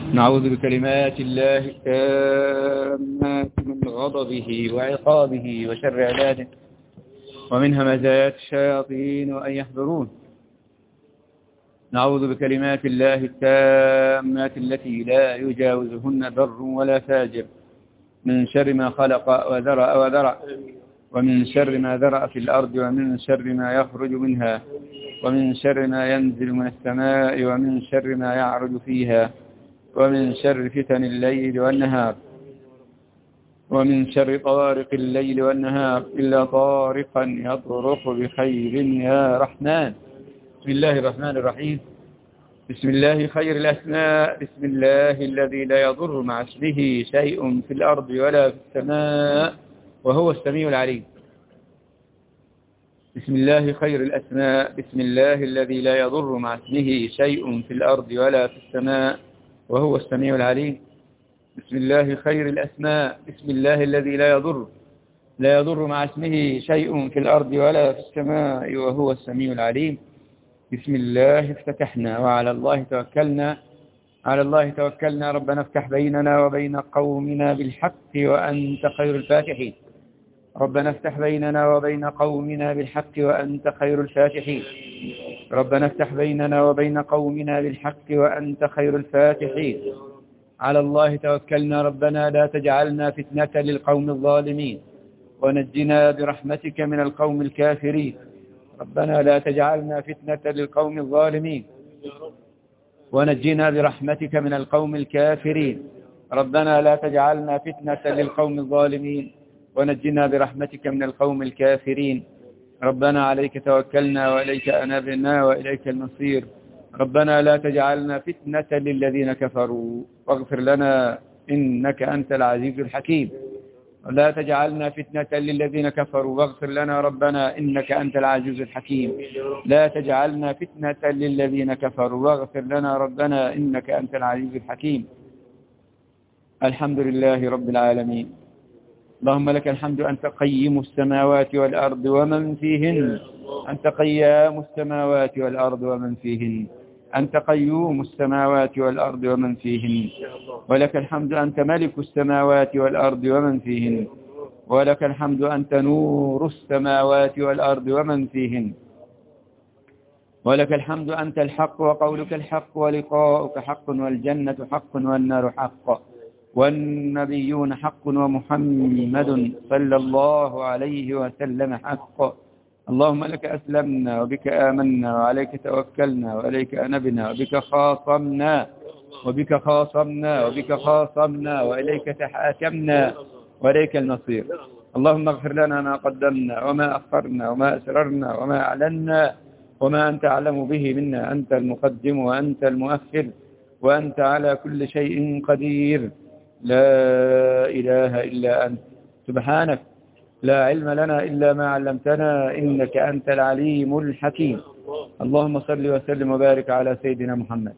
نعوذ بكلمات الله التامات من غضبه وعقابه وشر عباده ومن همزات الشياطين وأن يحضرون. نعوذ بكلمات الله التامات التي لا يجاوزهن بر ولا فاجر من شر ما خلق وذرع ومن شر ما ذرأ في الأرض ومن شر ما يخرج منها ومن شر ما ينزل من السماء ومن شر ما يعرج فيها ومن شر فتن الليل والنهار ومن شر طارق الليل والنهار إلا طارقا يطرق بخير يا رحمن. بسم الله الرحمن الرحيم. بسم الله خير الأسماء. بسم الله الذي لا يضر مع اسمه شيء في الأرض ولا في السماء وهو السميع العليم. بسم الله خير الأسماء. بسم الله الذي لا يضر مع اسمه شيء في الأرض ولا في السماء وهو السميع العليم. بسم الله خير الأسماء. بسم الله الذي لا يضر مع اسمه شيء في الأرض ولا في السماء وهو السميع العليم. بسم الله افتتحنا وعلى الله توكلنا. على الله توكلنا. ربنا افتح بيننا وبين قومنا بالحق وأنت خير الفاتحين. ربنا افتح بيننا وبين قومنا بالحق وأنت خير الفاتحين. ربنا افتح بيننا وبين قومنا بالحق وأنت خير الفاتحين. على الله توكلنا. ربنا لا تجعلنا فتنة للقوم الظالمين ونجنا برحمتك من القوم الكافرين. ربنا لا تجعلنا فتنة للقوم الظالمين ونجنا برحمتك من القوم الكافرين. ربنا لا تجعلنا فتنة للقوم الظالمين ونجنا برحمتك من القوم الكافرين. ربنا عليك توكلنا وإليك أنبنا وإليك المصير. ربنا لا تجعلنا فتنة للذين كفروا واغفر لنا إنك أنت العزيز الحكيم. لا تجعلنا فتنة للذين كفروا واغفر لنا ربنا إنك أنت العزيز الحكيم. لا تجعلنا فتنة للذين كفروا واغفر لنا ربنا إنك أنت العزيز الحكيم. الحمد لله رب العالمين. اللهم لك الحمد أنت قيم السماوات والأرض ومن فيهن. أنت قيام السماوات والأرض ومن فيهن. أنت قيوم السماوات والأرض ومن فيهن. ولك الحمد أنت ملك السماوات والأرض ومن فيهن. ولك الحمد أنت نور السماوات والأرض ومن فيهن. ولك الحمد أنت الحق وقولك الحق ولقاؤك حق والجنة حق والنار حق والنبيون حق ومحمد صلى الله عليه وسلم حق. اللهم لك أسلمنا وبك آمنا وعليك توكلنا وإليك أنبنا وبك خاصمنا وإليك تحاكمنا وإليك المصير. اللهم اغفر لنا ما قدمنا وما أخرنا وما أسررنا وما أعلنا وما أنت أعلم به منا. أنت المقدم وأنت المؤخر وأنت على كل شيء قدير. لا إله إلا أنت سبحانك لا علم لنا إلا ما علمتنا إنك أنت العليم الحكيم. اللهم صل وسلم وبارك على سيدنا محمد.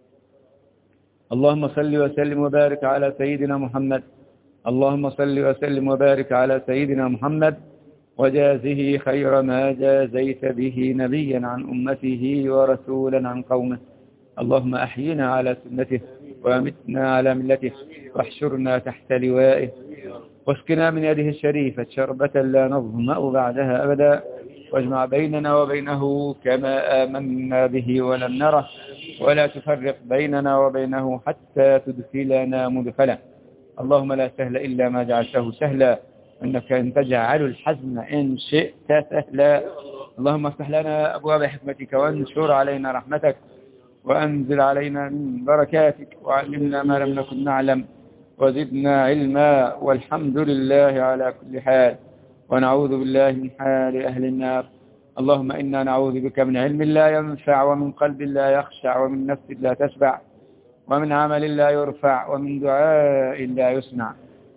اللهم صل وسلم وبارك على سيدنا محمد. اللهم صل وسلم وبارك على سيدنا محمد وجازه خير ما جازيت به نبيا عن أمته ورسولا عن قومه. اللهم أحينا على سنته وأمتنا على ملته واحشرنا تحت لوائه واسقنا من يده الشريفة شربة لا نظمأ بعدها أبدا واجمع بيننا وبينه كما آمنا به ولم نره ولا تفرق بيننا وبينه حتى تدخلنا مدخلا. اللهم لا سهل إلا ما جعلته سهلا إنك أن تجعل الحزن إن شئت سهلا. اللهم افتح لنا أبواب حكمتك وانشر علينا رحمتك وأنزل علينا من بركاتك وعلمنا ما لم نكن نعلم وزدنا علما والحمد لله على كل حال ونعوذ بالله من حال أهل النار. اللهم إنا نعوذ بك من علم لا ينفع ومن قلب لا يخشع ومن نفس لا تشبع ومن عمل لا يرفع ومن دعاء لا يسمع.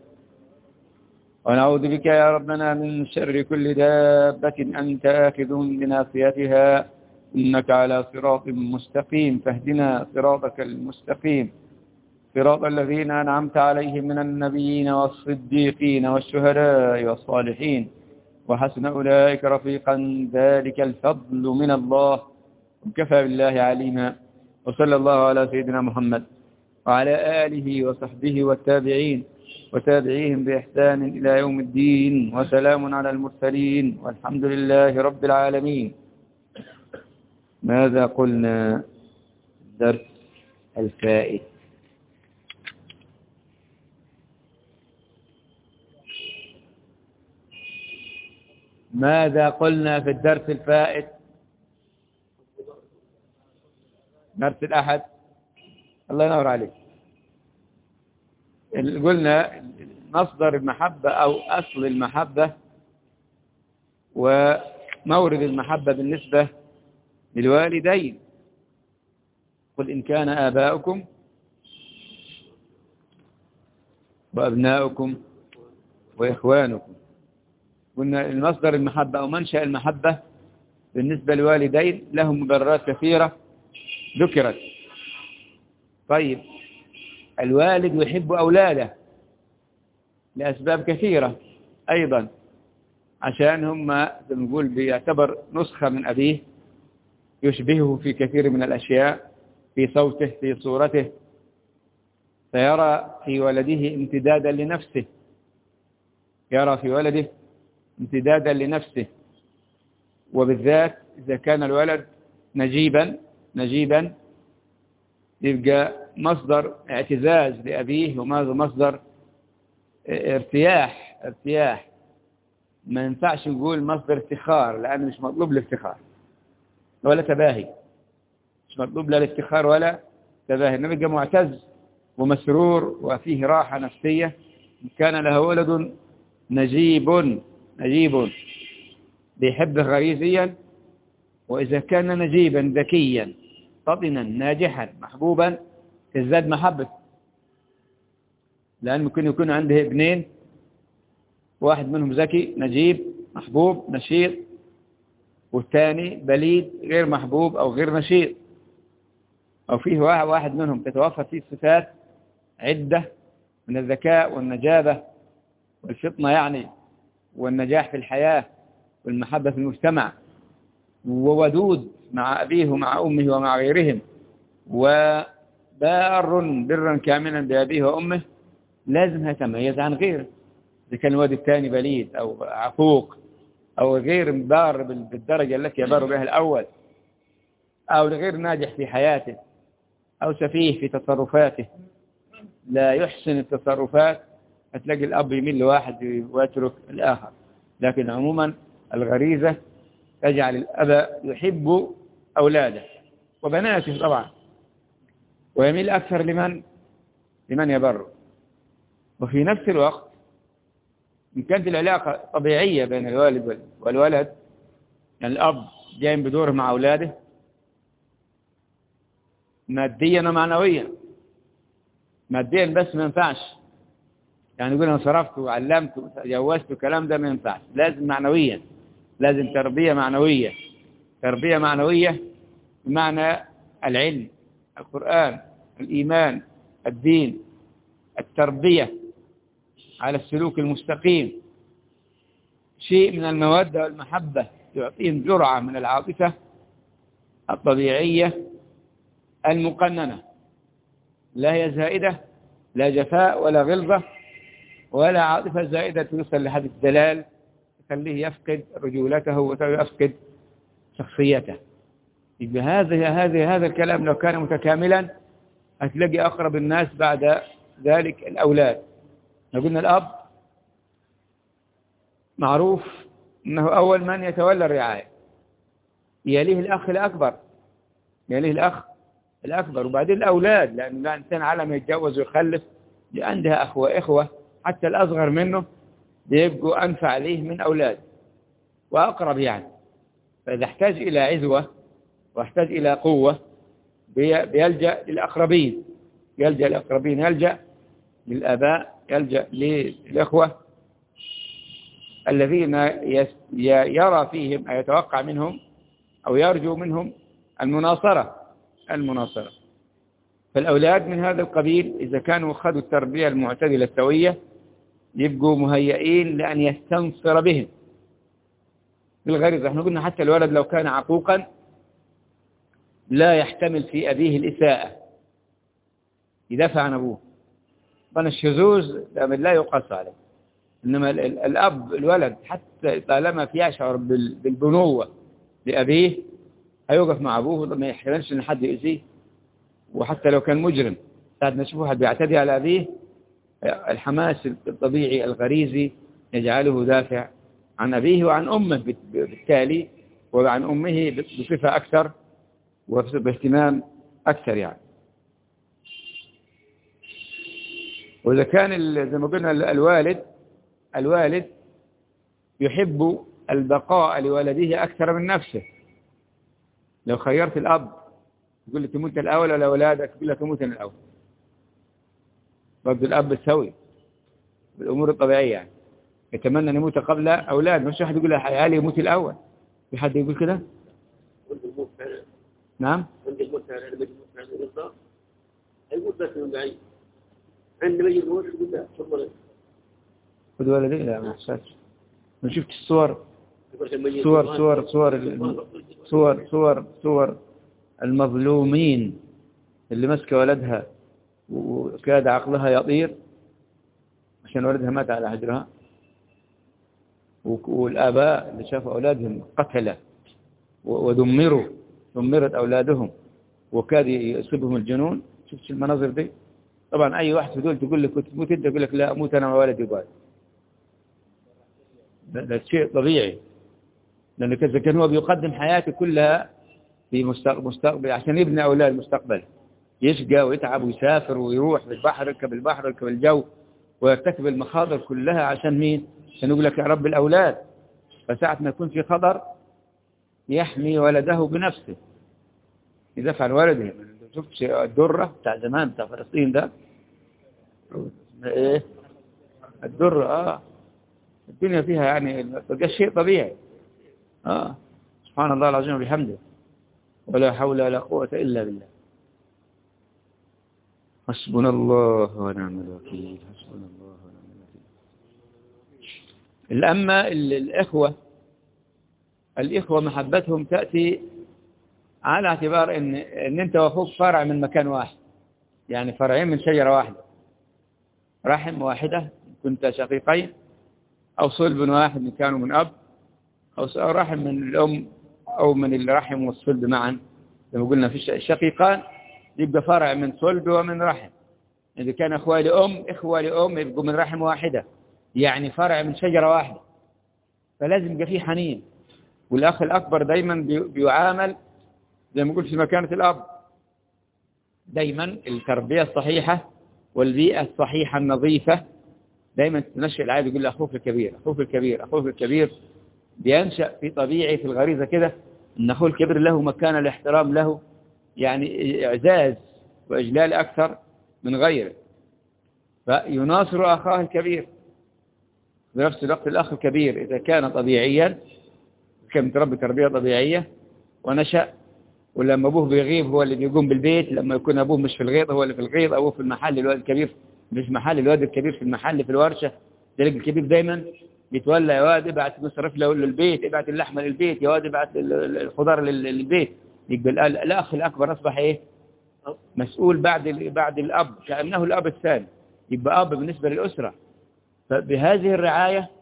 ونعوذ بك يا ربنا من شر كل دابة أنت آخذ بناصيتها إنك على صراط مستقيم. فاهدنا صراطك المستقيم صراط الذين أنعمت عليهم من النبيين والصديقين والشهداء والصالحين وحسن أولئك رفيقا. ذلك الفضل من الله وكفى بالله عليما. وصلى الله على سيدنا محمد وعلى آله وصحبه والتابعين وتابعيهم بإحسان إلى يوم الدين، وسلام على المرسلين، والحمد لله رب العالمين. ماذا قلنا الدرس الفائت؟ ماذا قلنا في الدرس الفائت؟ درس الأحد. الله ينور عليك. قلنا مصدر المحبة أو أصل المحبة ومورد المحبة بالنسبة للوالدين. قل إن كان آباؤكم وأبناؤكم وإخوانكم. قلنا المصدر المحبة أو منشأ المحبة بالنسبة للوالدين لهم مبررات كثيرة ذكرت. طيب، الوالد يحب أولاده لأسباب كثيرة أيضا، عشان هم زي ما نقول بيعتبر نسخة من أبيه، يشبهه في كثير من الأشياء، في صوته، في صورته، فيرى في ولده امتدادا لنفسه، يرى في ولده امتدادا لنفسه. وبالذات إذا كان الولد نجيبا يبقى مصدر اعتزاز لأبيه ومصدر ارتياح. ما ينفعش نقول مصدر افتخار، لأنه مش مطلوب الافتخار ولا تباهي، مش مطلوب لا الافتخار ولا تباهي، إنما يبقى معتز ومسرور وفيه راحة نفسية. كان له ولد نجيب بيحبه غريزيا، وإذا كان نجيبا ذكيا فطنا ناجحا محبوبا تزداد محبة، لأن ممكن يكون عنده ابنين، واحد منهم ذكي نجيب محبوب نشيط، والثاني بليد غير محبوب أو غير نشيط، أو فيه واحد منهم تتوفر فيه صفات عدة من الذكاء والنجابة والفطنة يعني، والنجاح في الحياة والمحبة في المجتمع، وودود مع أبيه ومع أمه ومع غيرهم، وبار برا كاملا بأبيه وأمه، لازم يتميز عن غيره. إذا كان الواد الثاني بليد أو عقوق أو غير بار بالدرجة التي يبار بها الأول، أو غير ناجح في حياته، أو سفيه في تصرفاته، لا يحسن التصرفات، هتلاقي الأب يميل لواحد ويترك الآخر. لكن عموما الغريزة تجعل الأب يحب أولاده وبناته طبعا، ويميل أكثر لمن يبر. وفي نفس الوقت إن كانت العلاقة طبيعية بين الوالد والولد، يعني الأب جاي بدوره مع أولاده ماديا ومعنويا. ماديا بس ما ينفعش، يعني يقول أنا صرفت وعلمت وجوزت الكلام ده ما ينفعش، لازم معنويا، لازم تربية معنوية بمعنى العلم، القرآن، الإيمان، الدين، التربية على السلوك المستقيم، شيء من المودة والمحبة، يعطيهم جرعة من العاطفة الطبيعية المقننة، لا هي زائدة، لا جفاء ولا غلظة ولا عاطفة زائدة توصل لحد الدلال تخليه يفقد رجولته ويفقد شخصيته. يبقى هذا الكلام لو كان متكاملا هتلاقي أقرب الناس بعد ذلك الأولاد. لو قلنا الأب معروف أنه أول من يتولى الرعاية، يليه الأخ الأكبر، وبعدين الأولاد، لأن الإنسان على ما يتجوز ويخلف عندها إخوة حتى الأصغر منه بيبقوا أنفع ليه من أولاد وأقرب يعني. فإذا احتاج إلى عزوة واحتاج إلى قوة بيلجأ للأقربين، يلجأ للآباء، يلجأ للإخوة الذين يرى فيهم أو يتوقع منهم أو يرجو منهم المناصرة. فالأولاد من هذا القبيل إذا كانوا أخذوا التربية المعتدلة السوية يبقوا مهيئين لأن يستنصر بهم بالغريزة. احنا قلنا حتى الولد لو كان عقوقا لا يحتمل في أبيه الإساءة، يدافع عن أبوه. طبعا الشذوذ لا يقاس عليه، إنما الأب الولد حتى طالما في يشعر بالبنوة لأبيه هيوقف مع أبوه، ما يحتملش إن حد يؤذيه. وحتى لو كان مجرم ساعة ما يشوف واحد بيعتدي على أبيه، الحماس الطبيعي الغريزي يجعله دافع عن أبيه وعن أمه بالتالي، وعن أمه بصفة أكثر وباهتمام أكثر يعني. وإذا كان زي ما قلنا الوالد يحب البقاء لولده أكثر من نفسه. لو خيرت الأب يقول لك تموت الأول ولا أولادك، يقول لك تموت الأول. برضه الأب السوي بالأمور الطبيعية يعني يتمنى أن يموت قبل أولاد، مش واحد يقول عيالي يموت الأول. في حد يقول كده؟ نعم؟ عند الموت يموت بس من بعيد، عندما يجي الموت يقول لا تفضل خذ ولدي. لا ما حسيتش، ما شفت الصور صور المظلومين اللي مسك ولدها وكاد عقلها يطير عشان ولدها مات على هجرها، والآباء اللي شافوا أولادهم قتلة دمرت أولادهم وكاد يصيبهم الجنون. شفت المناظر دي؟ طبعا أي واحد في دول تقول لك تموت أنت، يقول لك لا أموت أنا وولدي بعد. ده شيء طبيعي، لأنه كذا كان هو بيقدم حياته كلها في مستقبل عشان يبني أولاد مستقبل، يشقى ويتعب ويسافر ويروح بالبحر، يركب البحر يركب الجو ويرتكب المخاطر كلها عشان مين؟ عشان يقول لك يا رب الأولاد. فساعة ما يكون في خطر يحمي ولده بنفسه، يدافع عن ولده. شفت الدرة بتاع زمان بتاع فلسطين ده؟ ايه الدرة؟ الدنيا فيها يعني ده شيء طبيعي. سبحان الله العظيم وبحمده، ولا حول ولا قوة إلا بالله. حسبنا الله ونعم الوكيل، حسبنا الله ونعم الوكيل. أما الإخوة محبتهم تأتي على اعتبار إن أنت وأخوك فرع من مكان واحد، يعني فرعين من شجرة واحدة، رحم واحدة كنت شقيقين، أو صلب واحد من كانوا من أب، أو رحم من الأم أو من الرحم والصلب معا. لما قلنا في الشقيقان يبقى فرع من صلب ومن رحم. إذا كان إخوة لأم يبقوا من رحم واحدة، يعني فرع من شجرة واحدة. فلازم يبقى فيه حنين. والأخ الأكبر دايما بيعامل زي ما قلت في مكانة الأب. دايما التربية الصحيحة والبيئة الصحيحة النظيفة دايما تنشئ العائلة. يقول أخوك الكبير أخوك الكبير أخوك الكبير. بينشأ في طبيعي في الغريزة كده أن أخوه الكبير له مكانة، الاحترام له، يعني إعزاز وإجلال أكثر من غيره، فيناصر أخاه الكبير. بنفس الوقت الأخ الكبير إذا كان طبيعيا، كان متربي تربية طبيعية ونشأ، ولما أبوه بيغيب هو اللي بيقوم بالبيت، لما يكون أبوه مش في الغيط هو اللي في الغيط، أبوه في المحل الواد الكبير مش محل الواد الكبير في المحل في الورشة. تلاقي الكبير دايما بيتولى، يا واد ابعت مصرف له للبيت، ابعت اللحمة للبيت، يا واد ابعت الخضار للبيت. يبقى الأخ الأكبر أصبح إيه؟ مسؤول بعد الأب، كأنه الأب الثاني، يبقى أب بالنسبة للأسرة. فبهذه الرعاية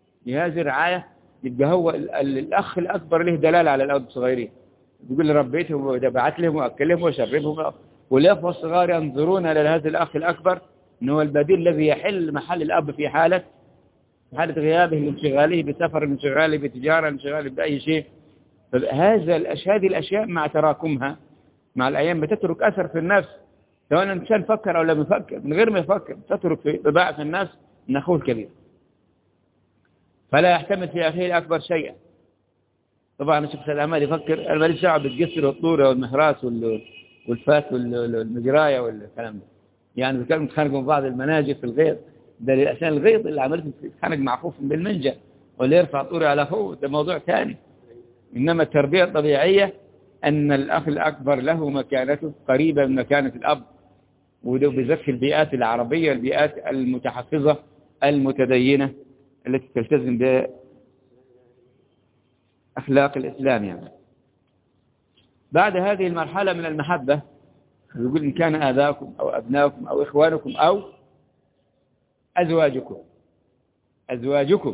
يبقى هو الأخ الأكبر له دلالة على الأولاد الصغيرين. يقول لي ربيتهم ودفعت لهم وأكلهم وشربهم. والأخوة الصغار ينظرون إلى هذا الأخ الأكبر أنه هو البديل الذي يحل محل الأب في حالة غيابه، لانشغاله بسفر، لانشغاله بتجارة، لانشغاله بأي شيء. فهذه الأشياء مع تراكمها مع الأيام بتترك أثر في النفس، سواء الإنسان فكر أو لم يفكر. من غير ما يفكر تترك في طباع في الناس من أخوه الكبير، فلا يحتمل في أخيه الأكبر شيئا. طبعا الشيخ سيد عمال يفكر أنا ماليش دعوة بالجسر والطورة والمهراس والفات والمجراية والكلام ده. يعني كانوا متخانقوا مع بعض المناجر في الغيط، ده عشان الغيط اللي عملته يتخانق مع أخوه بالمنجا ولا يرفع طوري على أخوه، ده موضوع ثاني. إنما التربية الطبيعية أن الأخ الأكبر له مكانته قريبة من مكانة الأب، وده بالذات في البيئات العربية، البيئات المتحفظة المتدينة التي تلتزم بأخلاق الإسلام يعني. بعد هذه المرحلة من المحبة يقول إن كان آباؤكم أو أبناؤكم أو إخوانكم أو أزواجكم.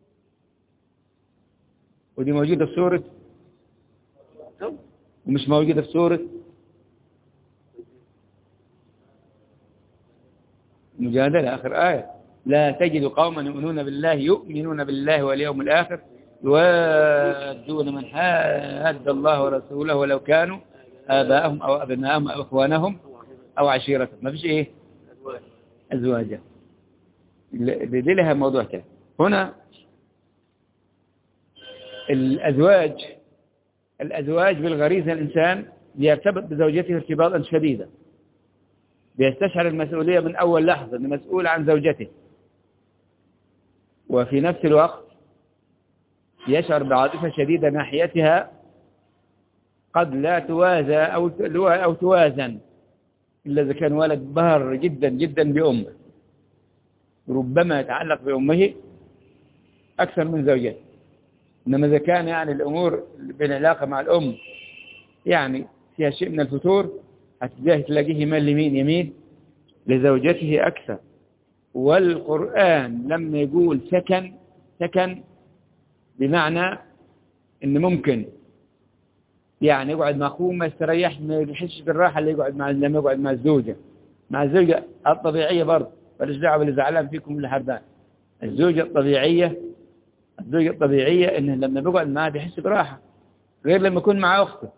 ودي موجودة في سورة ومش موجودة في سورة مجادلة آخر آية. لا تجد قوما يؤمنون بالله واليوم الآخر يوادون من حاد الله ورسوله ولو كانوا آباءهم أو أبناءهم أو إخوانهم أو عشيرتهم. ما فيش إيه أزواجا، دي لها موضوع تاني. هنا الأزواج بالغريزة الإنسان يرتبط بزوجته ارتباطا شديدا، بيستشعر المسؤولية من أول لحظة أنه مسؤول عن زوجته، وفي نفس الوقت يشعر بعاطفة شديدة ناحيتها قد لا توازى أو توازن إلا إذا كان ولد بار جدا جدا بأمه، ربما يتعلق بأمه أكثر من زوجته. إنما إذا كان يعني الأمور بالعلاقة مع الأم يعني فيها شيء من الفتور، تلاقيه يميل يمين لزوجته أكثر. والقرآن لما يقول سكن بمعنى إن ممكن يعني يقعد مع أخوه ما يستريح، ما يحسش بالراحة اللي لما يقعد مع الزوجة الطبيعية برضه، ماليش دعوة باللي زعلان فيكم ولا حردان. الزوجة الطبيعية إنه لما بيقعد معها بيحس براحة، غير لما يكون مع أخته،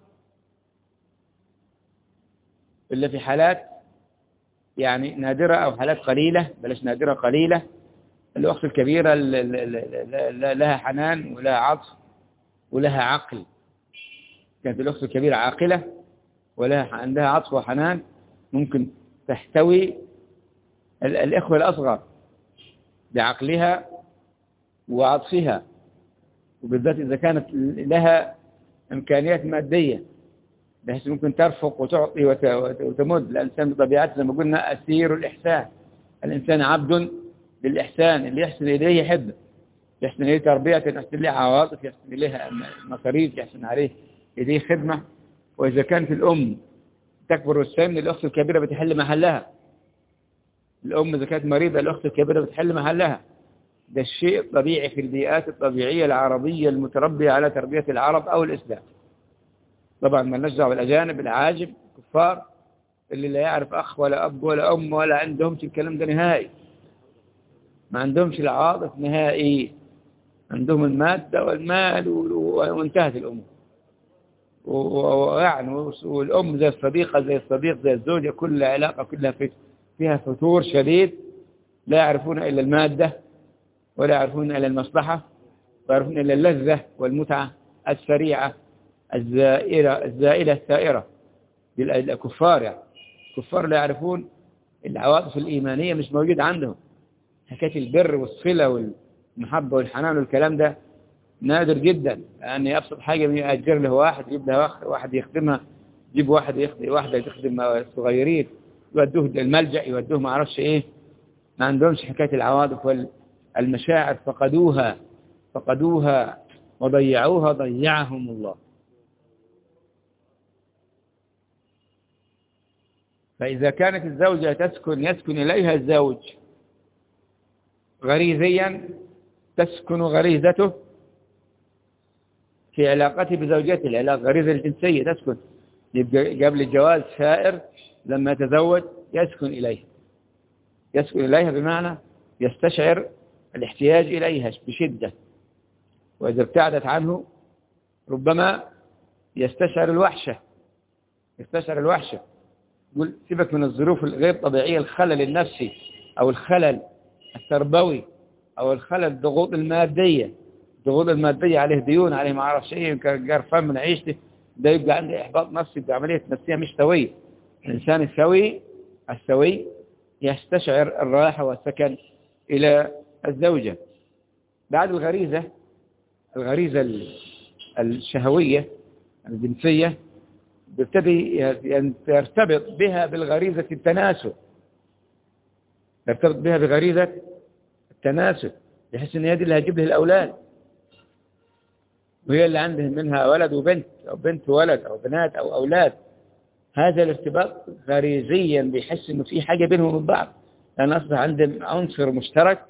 إلا في حالات يعني نادرة أو حالات قليلة، بلاش نادرة قليلة. الأخت الكبيرة لها حنان ولها عطف ولها عقل. كانت الأخت الكبيرة عاقلة عندها عطف وحنان، ممكن تحتوي الإخوة الأصغر بعقلها وعطفها، وبالذات إذا كانت لها إمكانيات مادية بحيث ممكن ترفق وتعطي وتمد. الإنسان بطبيعته زي ما قلنا أسير الإحسان، الإنسان عبد للإحسان، اللي يحسن إليه يحبه، يحسن إليه تربية، يحسن إليه عواطف، يحسن إليه مصاريف، يحسن عليه إليه خدمة. وإذا كانت الأم تكبر السن، الأخت الكبيرة بتحل محلها. الأم إذا كانت مريضة الأخت الكبيرة بتحل محلها. ده الشيء الطبيعي في البيئات الطبيعية العربية المتربية على تربية العرب أو الإسلام. طبعا ما لناش دعوة بالأجانب العاجب الكفار اللي لا يعرف أخ ولا أب ولا أم ولا عندهمش الكلام ده نهائي، ما عندهمش العواطف نهائي، عندهم المادة والمال وانتهت الأمور. ويعني والأم زي الصديقة زي الصديق زي الزوجة، كل علاقة كلها فيها فتور شديد، لا يعرفون إلا المادة ولا يعرفون إلا المصلحة، ويعرفون إلا اللذة والمتعة السريعة الزائلة الثائرة. الكفار يعني الكفار لا يعرفون العواطف الإيمانية، مش موجود عندهم. حكاية البر والصلة والمحبة والحنان والكلام ده نادر جدا. يعني أبسط حاجة من يأجر له واحد، يجيب له واحد يخدمها، يجيب واحدة تخدم الصغيرين، يودوه الملجأ، يودوه ما عرفش إيه. ما عندهمش حكاية العواطف والمشاعر، فقدوها وضيعوها ضيعهم الله. فإذا كانت الزوجة يسكن إليها الزوج غريزيا، تسكن غريزته في علاقته بزوجته، العلاقة غريزة الجنسية تسكن. قبل الجواز شائر، لما يتزوج يسكن إليها بمعنى يستشعر الاحتياج إليها بشدة، وإذا ابتعدت عنه ربما يستشعر الوحشة. يقول سيبك من الظروف الغير طبيعية، الخلل النفسي أو الخلل التربوي أو الخلل الضغوط المادية عليه ديون، عليه ما عرف شيء، قرفان من عيشته، ده يبقى عنده إحباط نفسي بعملية نفسية مش سوية. الإنسان السوي يستشعر الراحة والسكن إلى الزوجة. بعد الغريزة الشهوية الجنسية يبتدي يرتبط بها بالغريزة التناسل، بحيث ان هي دي اللي هتجيب له الاولاد، وهي اللي عندهم منها ولد وبنت او بنت وولد او بنات او اولاد. هذا الارتباط غريزيا بيحس إنه في حاجة بينهم وبين بعض، لأن أصبح عندهم عنصر مشترك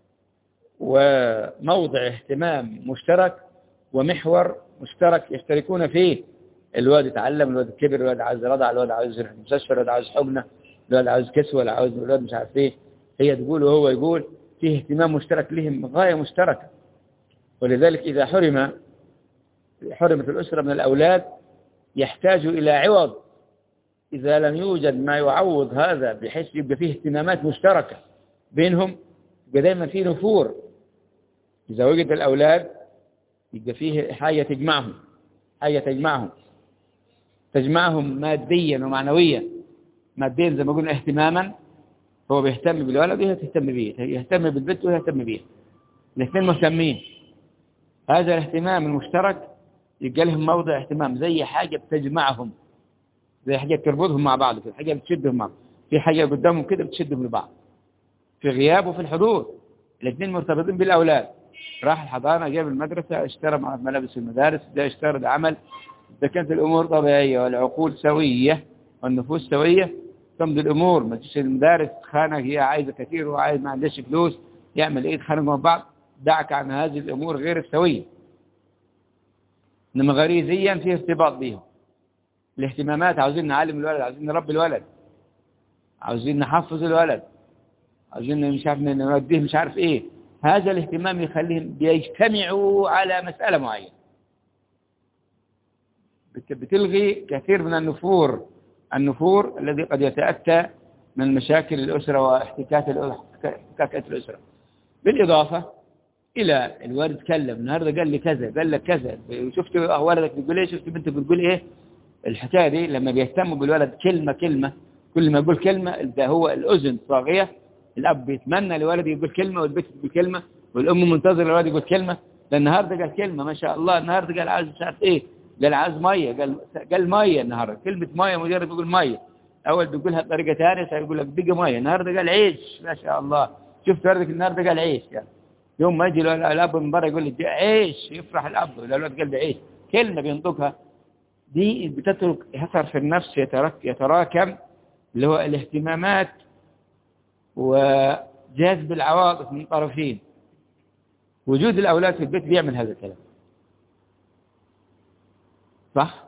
وموضع اهتمام مشترك ومحور مشترك يشتركون فيه. الواد يتعلم، الواد كبر، الواد عاوز رضع، الواد عاوز يروح المستشفى، الواد عاوز حقنة، الواد عاوز كسوة، الواد مش عارف ايه، هي تقول وهو يقول، فيه اهتمام مشترك لهم، غاية مشتركة. ولذلك إذا حرمت الأسرة من الأولاد يحتاج إلى عوض. إذا لم يوجد ما يعوض هذا بحيث يبقى فيه اهتمامات مشتركة بينهم، يبقى دايما فيه نفور. إذا وجد الأولاد يبقى فيه حاجة تجمعهم ماديا ومعنويا. ماديا زي ما قلنا اهتماما، هو بيهتم بالولد وهي تهتم به، يهتم بالبنت وهي تهتم به، الاثنين مهتمين. هذا الاهتمام المشترك يبقى لهم موضع اهتمام، زي حاجة بتجمعهم، زي حاجة تربطهم مع بعض، في حاجة بتشدهم مع بعض، في حاجة قدامهم كده بتشدهم لبعض، في غياب وفي الحضور، الاثنين مرتبطين بالأولاد. راح الحضانة، جاب المدرسة، اشترى ملابس المدارس، ده اشترى العمل. إذا كانت الأمور طبيعية والعقول سوية والنفوس سوية تمضي الأمور. ما تجيش المدارس خانة، هي عايزة كثير وعايز ما عندهاش فلوس، يعمل إيه؟ يتخانقوا مع بعض. دعك عن هذه الأمور غير السوية. إنما غريزيا في ارتباط بهم. الاهتمامات، عاوزين نعلم الولد، عاوزين نربي الولد، عاوزين نحفظ الولد، عاوزين مش عارف نوديه مش عارف إيه. هذا الاهتمام يخليهم بيجتمعوا على مسألة معينة، بتلغي كثير من النفور الذي قد يتأتى من مشاكل الأسرة واحتكاكات الأسرة. بالإضافة إلى الوالد تكلم النهارده، قال لي كذا، قال لك كذا، شفت ولدك بيقول إيه، شفت بنتك بتقول إيه. الحكاية دي لما بيهتموا بالولد كلمة، كل ما يقول كلمة إذا هو الأذن صاغية، الأب بيتمنى لولده يقول كلمة، والبنت تقول كلمة، والأم منتظرة الولد يقول كلمة. ده النهارده قال كلمة ما شاء الله، النهارده قال عايز مش عارف إيه، قال عايز مية، قال مية النهارده، كلمة مية، مجرد يقول مية. أول بيقولها بطريقة ثانية سيقول لك بقى مية. النهارده قال عيش، ما شاء الله، شفت ولدك النهارده قال عيش. يعني يوم ما يجي الأب من برا يقول لي عيش، يفرح الأب، الولد قال عيش. كلمة بينطقها دي بتترك أثر في النفس يتراكم، اللي هو الاهتمامات وجذب العواطف من طرفين. وجود الأولاد في البيت بيعمل هذا الكلام، صح؟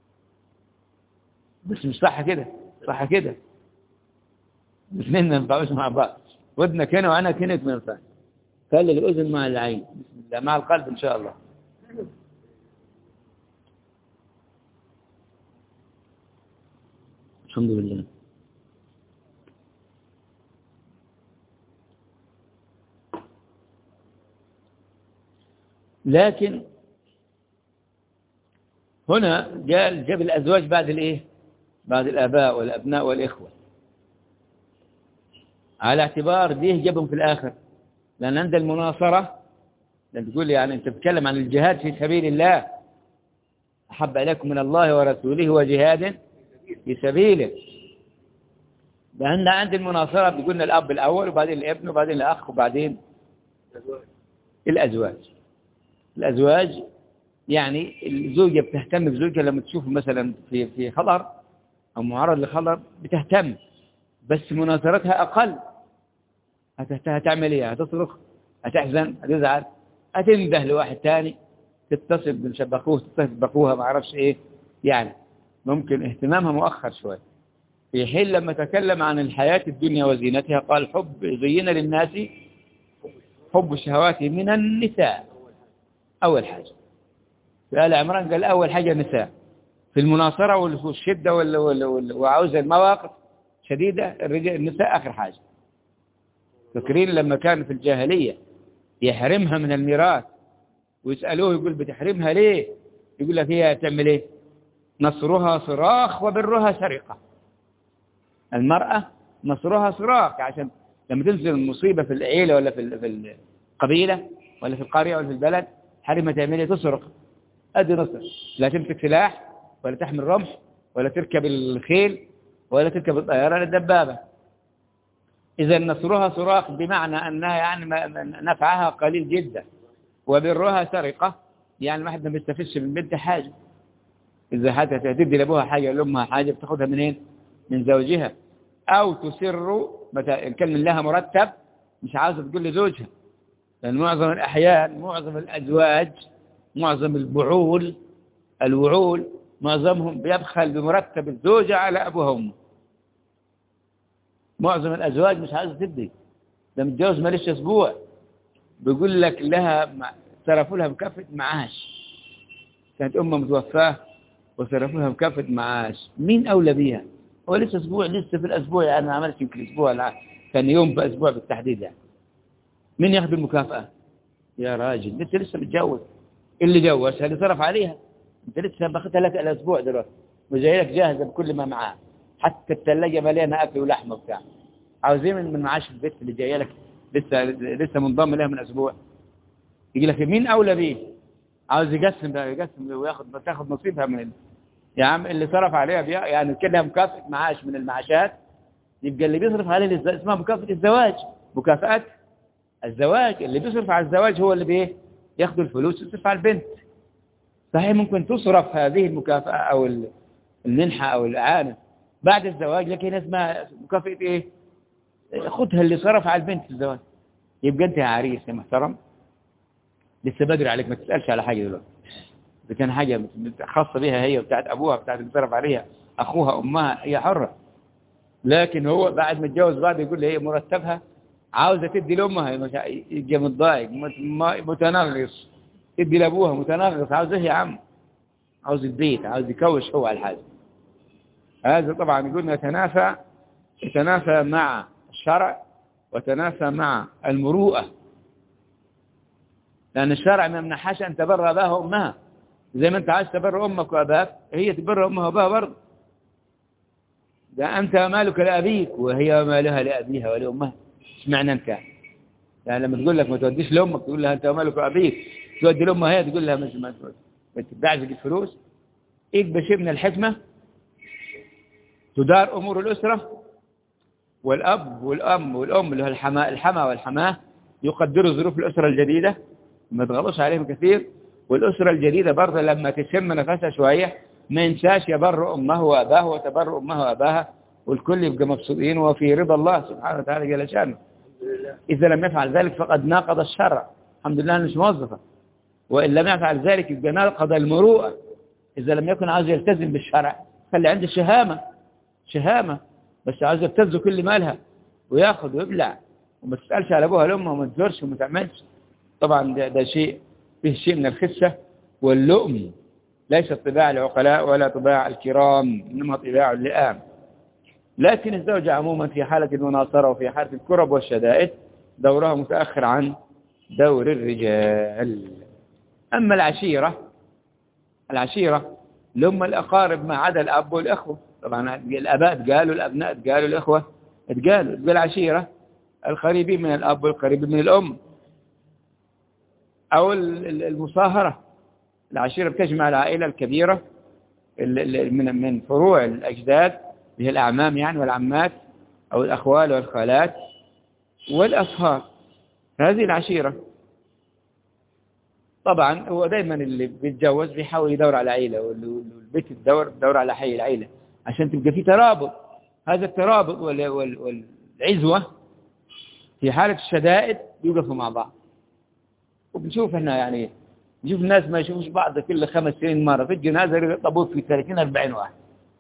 بس مش صح كده، صح كده الاثنين ما ينفعوش مع بعض. ودنك هنا وأنا كنت ما ينفعش. خلي الأذن مع العين، بسم الله، مع القلب إن شاء الله. الحمد لله. لكن هنا جاب الأزواج بعد الإيه؟ بعد الآباء والأبناء والإخوة، على اعتبار ديه جابهم في الآخر. لأن عند المناصرة لأن تقول يعني أنت بتتكلم عن الجهاد في سبيل الله، أحب إليكم من الله ورسوله وجهاد في سبيله. لأن عند المناصرة بيقولنا الأب الأول، وبعدين الابن، وبعدين الأخ، وبعدين الأزواج. يعني الزوجة بتهتم بزوجها لما تشوفه مثلا في خطر أو معرض لخطر بتهتم، بس مناصرتها أقل. هتعمل إيه؟ هتصرخ، هتحزن، هتزعل، هتنده لواحد تاني، تتصل بنشبكوه، تتصل بأخوها، ما أعرفش إيه. يعني ممكن اهتمامها مؤخر شوية. في حين لما تكلم عن الحياة الدنيا وزينتها قال زين للناس حب الشهوات من النساء أول حاجة. في آل عمران قال أول حاجة النساء. في المناصرة والشدة وعاوز المواقف شديدة النساء آخر حاجة. فاكرين لما كان في الجاهلية يحرمها من الميراث ويسألوه يقول بتحرمها ليه؟ يقول لك هي تعمل ايه؟ نصرها صراخ وبرها سرقة. المرأة نصرها صراخ، عشان لما تنزل المصيبة في العيلة ولا في القبيلة ولا في القرية ولا في البلد، حرمها تعمل ايه؟ تصرخ. ادي نصر. لا تمسك سلاح ولا تحمل رمح ولا تركب الخيل ولا تركب الطيارة ولا الدبابة. إذا نصرها صراخ بمعنى أنها يعني نفعها قليل جدا، وبرها سرقة يعني ما حد ما بيستفدش من بنت حاجة. إذا حتى تدي لأبوها حاجة لأمها حاجة بتاخدها منين؟ من زوجها. أو تسر متى إن كان لها مرتب مش عاوزة تقول لزوجها، لأن معظم الأحيان معظم الأزواج معظم الوعول معظمهم بيبخل بمرتب الزوجة على أبوها وأمه. معظم الأزواج مش عاوزة تدي، ده متجوز ماليش أسبوع بيقول لك لها صرفوا لها مكافأة معاش، كانت أمها متوفاة وصرفوا لها مكافأة معاش. مين أولى بيها؟ هو لسه أسبوع، لسه في الأسبوع يعني ما عملش يمكن أسبوع، لا كان يوم في أسبوع بالتحديد يعني. مين ياخذ المكافأة؟ يا راجل أنت لسه متجوز، اللي جوز اللي صرف عليها، أنت لسه باخذها لك الأسبوع دلوقتي وجاي لك جاهزة بكل ما معاه، حتى الثلاجة مليانة أكل ولحمة وبتاع. عاوزين من معاش البيت اللي جاي لك لسه منضم لها من أسبوع. يجي لك مين أولى بيه؟ عاوز يقسم تاخذ نصيبها من يا عم اللي صرف عليها يعني كده مكافأة معاش من المعاشات، يبقى اللي بيصرف عليه اسمها مكافأة الزواج، مكافأة الزواج. اللي بيصرف على الزواج هو اللي ياخذ الفلوس ويصرف على البنت. صحيح ممكن تصرف هذه المكافأة أو المنحة أو الإعانة بعد الزواج، لكن اسمها مكافأة إيه؟ خدها اللي صرف على البنت في الزواج. يبقى أنت يا عريس يا محترم لسه بدري عليك، ما تسألش على حاجة دلوقتي. إذا كان حاجة خاصة بها هي وبتاعت أبوها بتاعت اللي صرف عليها أخوها أمها هي حرة. لكن هو بعد ما يتجوز بعد يقول لي هي مرتبها عاوزة تدي لأمها، يجي متضايق متنغص، تدي لأبوها متنغص. عاوز إيه يا عم؟ عاوز البيت، عاوز يكوش هو على الحاجة. هذا طبعا يقولنا يتنافى مع الشرع وتنافى مع المروءة، لأن الشرع ما يمنحهاش أن تبر أباها وأمها. زي ما أنت عايز تبر أمك وأباك هي تبر أمها وأباها برضه. ده أنت مالك لأبيك وهي مالها لأبيها ولأمها. اشمعنى أنت؟ يعني لما تقول لك ما توديش لأمك تقول لها أنت مالك لأبيك، تودي لأمها هي تقول لها ما تدعش الفلوس. يبقى شيء من الحكمة تدار أمور الأسرة، والأب والأم والأم اللي هو الحما والحماه يقدروا ظروف الأسرة الجديدة ما تغلطش عليهم كثير. والأسرة الجديدة برضه لما تشم نفسها شوية ما ينساش يبر أمه وأباه وتبر أمه وأباها، والكل يبقى مبسوطين وفي رضا الله سبحانه وتعالى جل شأنه. إذا لم يفعل ذلك فقد ناقض الشرع، الحمد لله مش موظفة. وإن لم يفعل ذلك يبقى ناقض المروءة. إذا لم يكن عاوز يلتزم بالشرع خلي عنده شهامة بس عاوز يبتز كل مالها وياخذ ويبلع وما تسألش على أبوها لأمها وما تزورش وما تعملش. طبعا ده شيء فيه شيء من الخسة واللؤم، ليس طباع العقلاء ولا طباع الكرام، إنما طباع اللئام. لكن الزوجة عموما في حالة المناصرة وفي حالة الكرب والشدائد دورها متأخر عن دور الرجال. أما العشيرة لهم الأقارب ما عدا الأب والأخوة. طبعا الأباء قالوا، الأبناء قالوا، الأخوة قالوا. بالعشيرة القريبين من الأب والقريبين من الأم. أو المصاهرة، العشيرة بتجمع العائلة الكبيرة من فروع الأجداد اللي هي الأعمام يعني والعمات أو الأخوال والخالات والأصهار. هذه العشيرة. طبعا هو دايما اللي بيتجوز بيحاول يدور على عائلة، والبيت يدور على حي العائلة عشان تبقى في ترابط. هذا الترابط والعزوة في حالة الشدائد يوقفوا مع بعض. وبنشوف احنا يعني نشوف الناس ما يشوفوش بعض كل 5 سنين مرة في الجنازة طابوت في 30-40 واحد،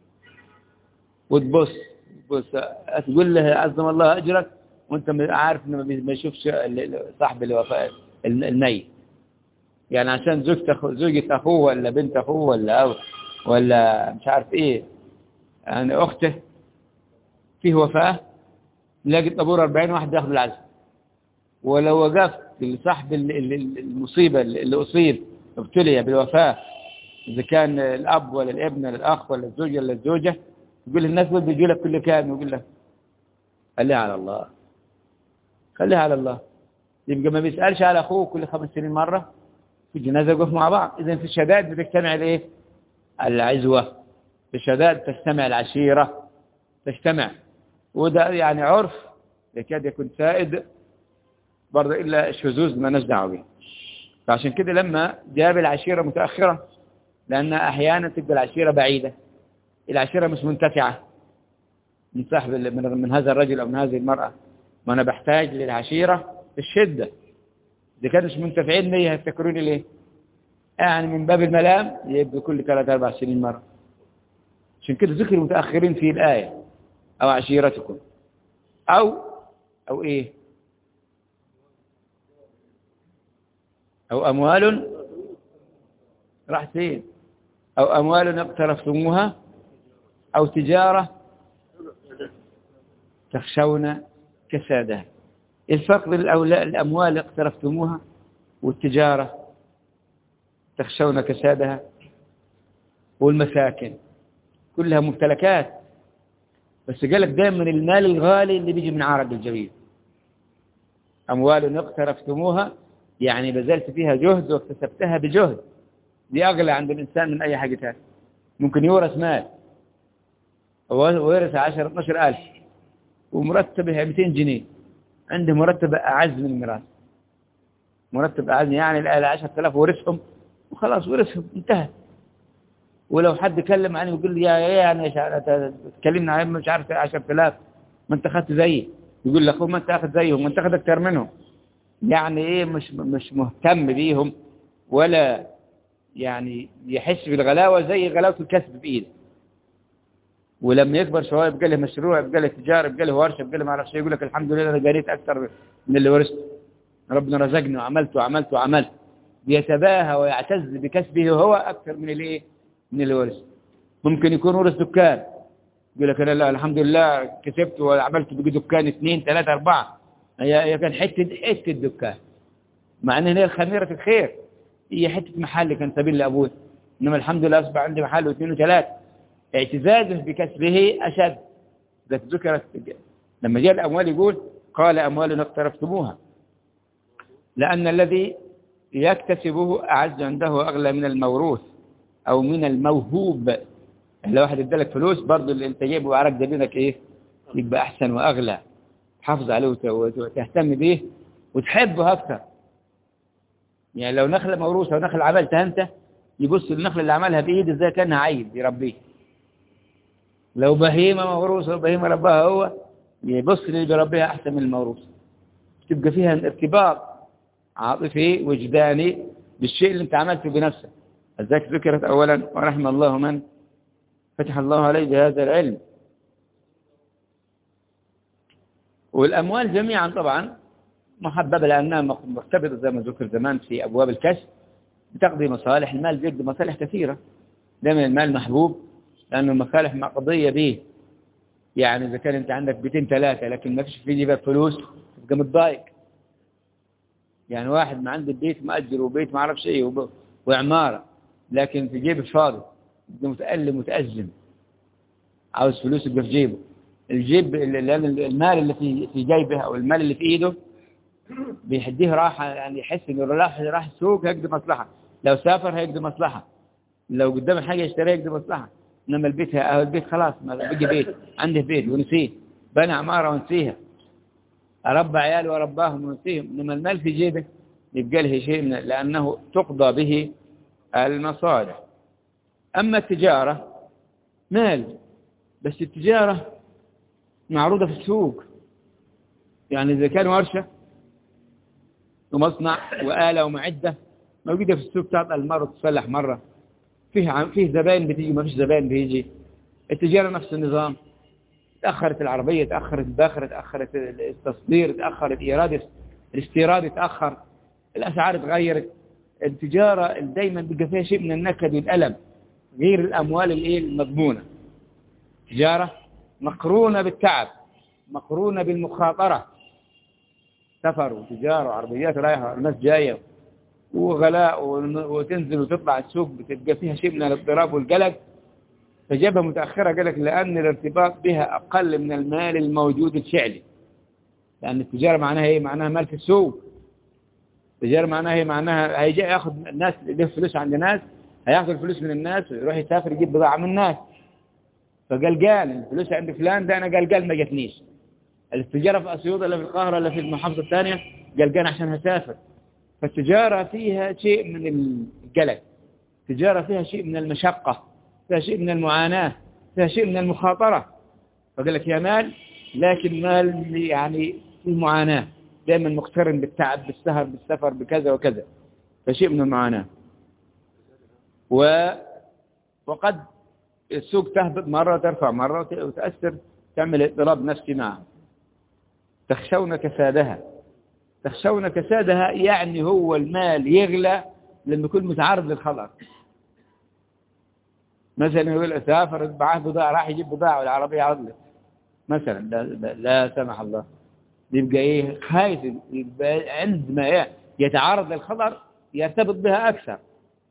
وتبص تقول له عظم الله أجرك وانت عارف انه ما يشوفش صاحب الوفاة الميت، يعني عشان زوجة أخوه ولا بنت أخوه ولا مش عارف إيه يعني أخته فيه وفاة نلاقي الطابور 40 واحد ياخذ العزم. ولو وقفت لصاحب المصيبة اللي أصيب ابتلي بالوفاة، إذا كان الأب ولا الابن ولا الأخ ولا الزوج ولا الزوجة، يقول الناس بدي يجوا لك كل كام، يقول له خليها على الله. يبقى ما بيسألش على أخوه كل 5 سنين مرة في الجنازة يقف مع بعض. إذن في الشدائد بتجتمع الإيه؟ العزوة. في الشدائد تجتمع العشيرة تجتمع. وده يعني عرف يكاد يكون سائد برضه إلا الشذوذ ما نجدع به. فعشان كده لما جاب العشيرة متأخرة لأن أحيانا تبقى العشيرة بعيدة، العشيرة مش منتفعة من صاحب من هذا الرجل أو من هذه المرأة، ما أنا بحتاج للعشيرة في الشدة. إذا كانوا مش منتفعين ليه هيفتكروني ليه؟ يعني من باب الملام يبقى كل 3-4 سنين مرة. عشان كده ذكر المتأخرين في الآية أو عشيرتكم أو إيه، أو أموال راح فين، أو أموال اقترفتموها أو تجارة تخشون كسادها. الفرق بين الأموال اقترفتموها والتجارة تخشون كسادها والمساكن كلها ممتلكات، بس قالك دائما المال الغالي اللي بيجي من عرق الجبين. أموال اقترفتموها يعني بذلت فيها جهد واكتسبتها بجهد، دي أغلى عند الإنسان من أي حاجة تانية. ممكن يورث مال ويورث 10-12 ألف ومرتبه 200 جنيه، عنده مرتب أعز من الميراث، مرتب أعز يعني 10,000 ورثهم وخلاص، ورثهم انتهى. ولو حد كلم عني ويقول لي يا يعني تكلمنا عن مش عارف 10,000 ما انت اخذت زيي، يقول له اخوه ما انت اخذ زيهم، ما انت اخذ اكثر منهم. يعني ايه مش مهتم بيهم، ولا يعني يحس بالغلاوه زي غلاوه الكسب بايده. ولما يكبر شويه يبقى له مشروع، يبقى له تجاره، يبقى له ورشه، يبقى له ما اعرفش، يقول لك الحمد لله انا قريت اكثر من اللي ورثته، ربنا رزقني وعملت. بيتباهى ويعتز بكسبه هو اكثر من الايه، من اللي ورث. ممكن يكون ورث دكان، يقول لك لا الحمد لله كسبت وعملت بقى دكان 2 3 4، هي كان حته دكان، مع ان هي الخميره الخير، هي حته محل كان سبيل لابوه، انما الحمد لله اصبح عندي محل و2 و3. اعتزازه بكسبه اشد. ذكرت لما جاء الاموال يقول قال اموال اقترفتموها، لان الذي يكتسبه اعز عنده اغلى من الموروث او من الموهوب. لو واحد ادالك فلوس برضه اللي انت جايبه وعرق جبينك ايه، يبقى احسن واغلى، تحافظ عليه وتهتم به وتحبه اكثر. يعني لو نخله موروثه ونخله عملتها انت، يبص للنخله اللي عملها بايده ازاي كانها عيل يربيه. لو بهيمه موروثه وبهيمه رباها هو، يبص للي بيربيها احسن من الموروث. تبقى فيها ارتباط عاطفي وجداني بالشيء اللي انت عملته بنفسك. ذاك ذكرت اولا ورحم الله من فتح الله عليه بهذا العلم. والأموال جميعا طبعا محببة لأنها مرتبطة زي ما ذكر زمان في أبواب الكسب، بتقضي مصالح. المال بيقضي مصالح كثيرة، دائما المال محبوب لأنه مصالح مقضية به. يعني إذا كان أنت عندك 200-3 لكن ما فيش في جيبك فلوس تبقى متضايق. يعني واحد ما عنده بيت مأجر وبيت ما عرفش إيه وعمارة، لكن في جيبه فاضي، يبقى متألم متأزم، عاوز فلوس يبقى في جيبه. الجيب المال اللي في جيبه او المال اللي في ايده بيحديه راحه، يعني يحس انه راح السوق هيقضي مصلحه، لو سافر هيقضي مصلحه، لو قدام حاجه يشتريها يقضي مصلحه. انما البيت خلاص ما بقي بيت، عنده بيت ونسيه، بنى عماره ونسيها، ربى عياله ورباهم ونسيهم. انما المال في جيبه يبقى له شيء لانه تقضى به المصالح. اما التجاره مال، بس التجاره معروضة في السوق. يعني إذا كان ورشة ومصنع وآلة ومعدة موجودة في السوق، تعطى المرة تصلح مرة، فيه زبائن بتيجي ما فيش زبائن بيجي. التجارة نفس النظام، تأخرت العربية، تأخرت الباخرة، تأخرت التصدير، تأخرت إيراد الاستيراد، تأخر الأسعار تغيرت. التجارة دايما بيبقى فيها شيء من النكد والألم غير الأموال المضمونة. تجارة مقرونة بالتعب، مقرونة بالمخاطرة، سفر وتجارة وعربيات رايحة الناس جاية وغلاء وتنزل وتطلع السوق، بتبقى فيها شيء من الاضطراب والقلق. فجابها متأخرة قالك لأن الارتباط بها أقل من المال الموجود الفعلي. لأن التجارة معناها إيه؟ معناها مال في السوق. التجارة معناها إيه؟ معناها هيجي ياخذ الناس اللي فلوس عند الناس، هياخذ الفلوس من الناس ويروح يسافر يجيب بضاعة من الناس. فقال الفلوس عند فلان ده أنا قال ما جتنيش. التجارة في أسيوط ولا في القاهرة ولا في المحافظة الثانية قال عشان هسافر. فالتجارة فيها شيء من القلق، التجارة فيها شيء من المشقة، فيها شيء من المعاناة، فيها شيء من المخاطرة. فقال لك يا مال، لكن مال يعني في معاناة، دائما مقترن بالتعب، بالسهر، بالسفر، بكذا وكذا، فشيء من المعاناة. وقد السوق تهبط مرة وترفع مرة وتأثر، تعمل اضطراب نفسي معها. تخشون كسادها. تخشون كسادها يعني هو المال يغلى لما يكون متعرض للخطر. مثلا يقول أسافر معاه بضاعة، راح يجيب بضاعة والعربية عطلت مثلا، لا سمح الله، يبقى إيه؟ خايف. يبقى عندما يتعرض للخطر يرتبط بها أكثر.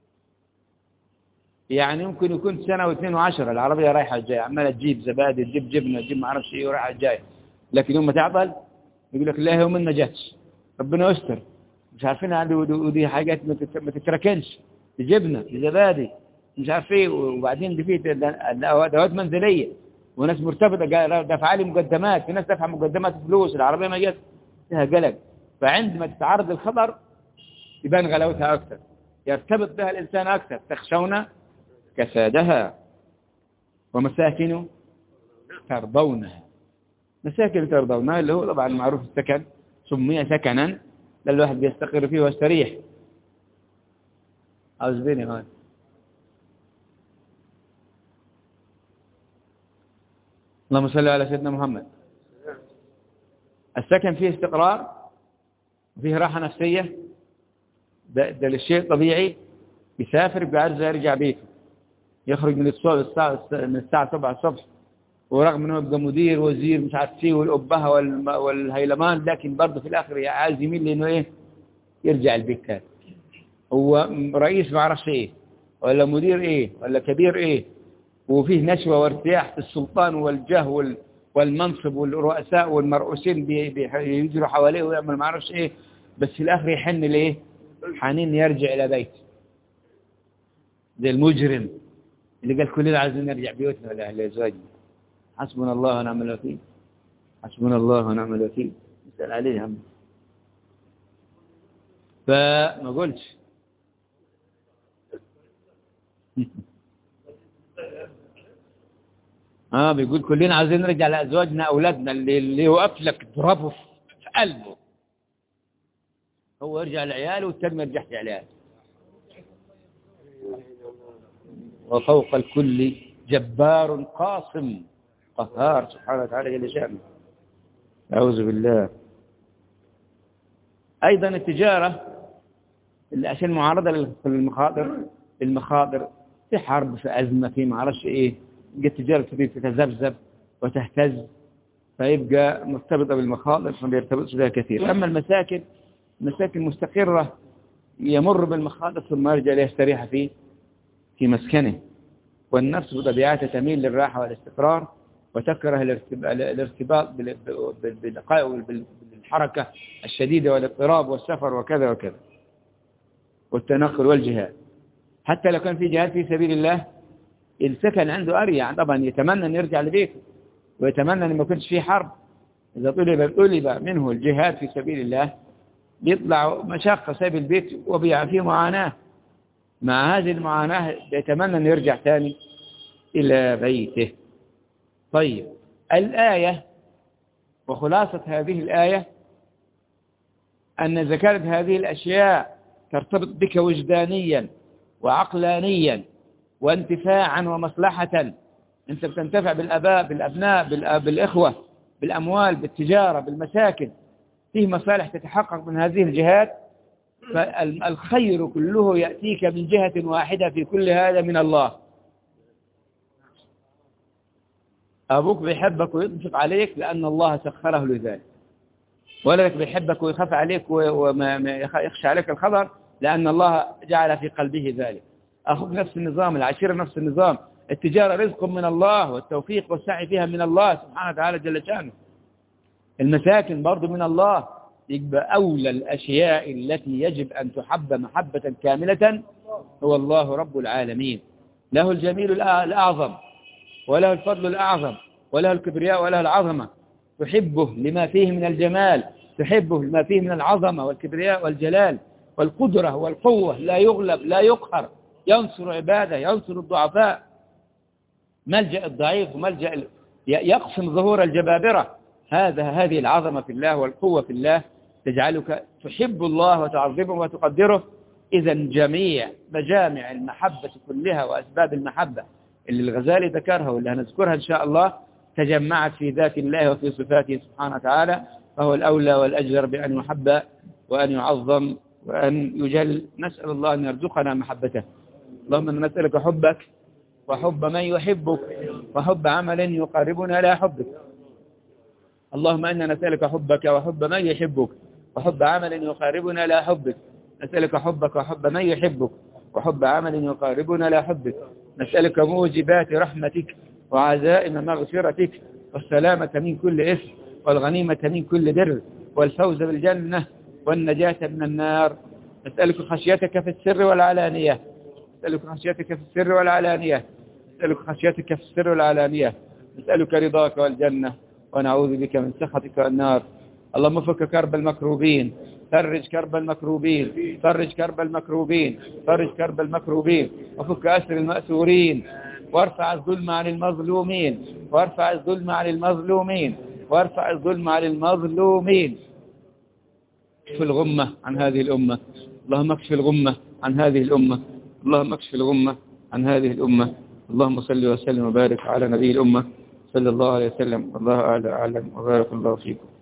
يعني ممكن يكون سنة واثنين وعشرة العربية رايحة جاية، عمالة تجيب زبادي، تجيب جبنة، تجيب ما أعرفش إيه، ورايحة جاية. لكن يوم ما تعطل يقول لك لا، يوم ما جاتش، ربنا يستر، مش عارفين عنده. ودي حاجات ما تتركنش، جبنة، زبادي، مش عارف ايه. وبعدين دي فيه ادوات منزليه، وناس مرتبطه دافعه لي مقدمات، في ناس دافعه مقدمات فلوس، العربيه ما جت، فيها قلق. فعندما تتعرض للخطر يبان غلاوتها اكثر، يرتبط بها الانسان اكثر. تخشون كسادها. ومساكن ترضونها. مساكن ترضونها اللي هو طبعا معروف السكن، سمي سكنا للواحد بيستقر فيه ويستريح. عاوز بيني هون اللهم صل على سيدنا محمد. السكن فيه استقرار وفيه راحة نفسية. ده الشيء طبيعي. يسافر بعد يرجع بيته، يخرج من الساعة 7 الصبح، ورغم انه يبقى مدير وزير مش عارف ايه والأبهة والهيلمان، لكن برضه في الآخر عايز يميل لأنه ايه؟ يرجع البيت تاني. هو رئيس ما عرفش ايه، ولا مدير ايه، ولا كبير ايه، وفيه نشوة وارتياح في السلطان والجاه والمنصب والرؤساء والمرؤوسين بيجروا حواليه ويعمل ما عرفش ايه، بس في الآخر يحن ليه؟ حنين يرجع إلى بيته. زي المجرم اللي قال كلنا عايزين نرجع بيوتنا ولا أهل أزواجنا. حسبنا الله ونعم الوكيل، حسبنا الله ونعم الوكيل. نسأل عليه هم. فما قلتش بيقول كلنا عايزين نرجع لأزواجنا أولادنا، اللي يوقف لك ضربه في قلبه. هو يرجع لعياله والتاني ما يرجعش لعياله. وفوق الكل جبار قاصم قهار سبحانه وتعالى جل شأنه. أعوذ بالله. أيضا التجارة اللي عشان معارضة للمخاطر، في حرب، في أزمة، في معرفش إيه، التجارة تبي تتذبذب وتهتز، فيبقى مرتبطة بالمخاطر، فما بيرتبطش بها كثير. أما المساكن مستقرة، يمر بالمخاطر ثم يرجع ليستريح في مسكنه. والنفس بطبيعتها تميل للراحة والاستقرار، وتكره الارتباط بالحركة الشديدة والاضطراب والسفر وكذا وكذا والتنقل والجهاد. حتى لو كان في جهاد في سبيل الله، السكن عنده أريح طبعا، يتمنى أن يرجع لبيته، ويتمنى أن ما يكونش فيه حرب. إذا طلب منه الجهاد في سبيل الله يطلع مشقة سبيل البيت وبيع فيه معاناة. مع هذه المعاناة يتمنى أن يرجع ثاني إلى بيته. طيب، الآية وخلاصة هذه الآية أن ذكرت هذه الأشياء ترتبط بك وجدانيا وعقلانيا وانتفاعا ومصلحة. أنت بتنتفع بالآباء، بالأبناء، بالإخوة، بالأموال، بالتجارة، بالمساكن، فيه مصالح تتحقق من هذه الجهات. فالخير كله يأتيك من جهة واحدة في كل هذا من الله. أبوك بيحبك وينفق عليك لأن الله سخره لذلك. ولدك بيحبك ويخاف عليك وما يخشى عليك الخطر لأن الله جعل في قلبه ذلك. أخوك نفس النظام، العشيرة نفس النظام، التجارة رزق من الله والتوفيق والسعي فيها من الله سبحانه وتعالى جل شأنه. المساكن برضو من الله. يبقى أولى الأشياء التي يجب أن تحب محبة كاملة هو الله رب العالمين. له الجميل الأعظم، وله الفضل الأعظم، وله الكبرياء، وله العظمة. تحبه لما فيه من الجمال، تحبه لما فيه من العظمة والكبرياء والجلال والقدرة والقوة، لا يغلب لا يقهر، ينصر عباده، ينصر الضعفاء، ملجأ الضعيف وملجأ يقسم ظهور الجبابرة. هذه العظمة في الله والقوة في الله تجعلك تحب الله وتعظمه وتقدره. إذا جميع مجامع المحبة كلها وأسباب المحبة اللي الغزالي ذكرها واللي هنذكرها إن شاء الله تجمعت في ذات الله وفي صفاته سبحانه وتعالى، فهو الأولى والأجدر بأن يحب وأن يعظم وأن يجل. نسأل الله أن يرزقنا محبته. اللهم نسألك حبك وحب من يحبك وحب عمل يقربنا إلى حبك. اللهم إنا نسألك حبك وحب من يحبك وحب عمل يقربنا إلى حبك. نسألك حبك وحب من يحبك وحب عمل يقربنا إلى حبك. نسألك موجبات رحمتك وعزائم مغفرتك والسلامة من كل إثم والغنيمة من كل بر والفوز بالجنة والنجاة من النار. نسألك خشيتك في السر والعلانية. نسألك خشيتك في السر والعلانية. نسألك خشيتك في السر والعلانية. نسألك رضاك والجنة ونعوذ بك من سخطك والنار. اللهم فك كرب المكروبين، فرج كرب المكروبين، فرج كرب المكروبين، فرج كرب المكروبين، وفك أسر المأسورين، وارفع الظلم عن المظلومين، وارفع الظلم عن المظلومين، وارفع الظلم عن المظلومين. اكشف الغمة عن هذه الأمة. اللهم اكشف الغمة عن هذه الأمة. اللهم اكشف الغمة عن هذه الأمة. اللهم صل وسلم وبارك على نبي الأمة صلى الله عليه وسلم. والله أعلم وبارك الله فيكم.